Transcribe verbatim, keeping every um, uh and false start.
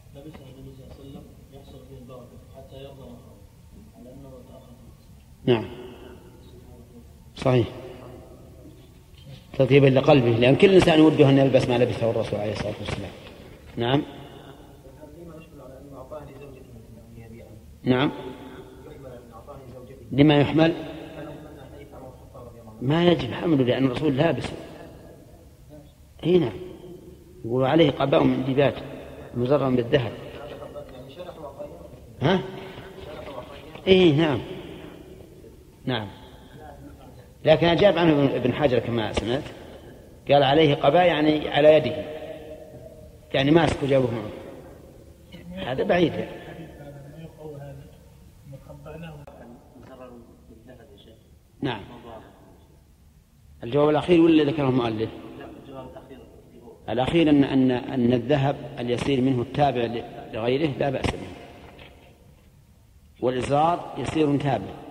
لبس النبي صلى الله عليه وسلم يحصل به البركة حتى يرضى نحره على أنه تأخذ. نعم صحيح، تطيبا لقلبه، لأن كل إنسان يوده أن يلبس ما لبسه الرسول عليه الصلاة والسلام. نعم نعم لما يحمل ما يجب حمله لأن الرسول لابس. هنا يقول عليه قباء من ديباج مزرم بالذهب. ها ايه نعم نعم، لكن أجاب عنه ابن حجر كما سمعت، قال عليه قباء يعني على يده، يعني ماسك وجابه معه، هذا بعيد. نعم الجواب الأخير ولا ذكره المؤلف؟ الأخير أن أن أن الذهب اليسير منه التابع لغيره لا بأس به، والإزار يسير تابع.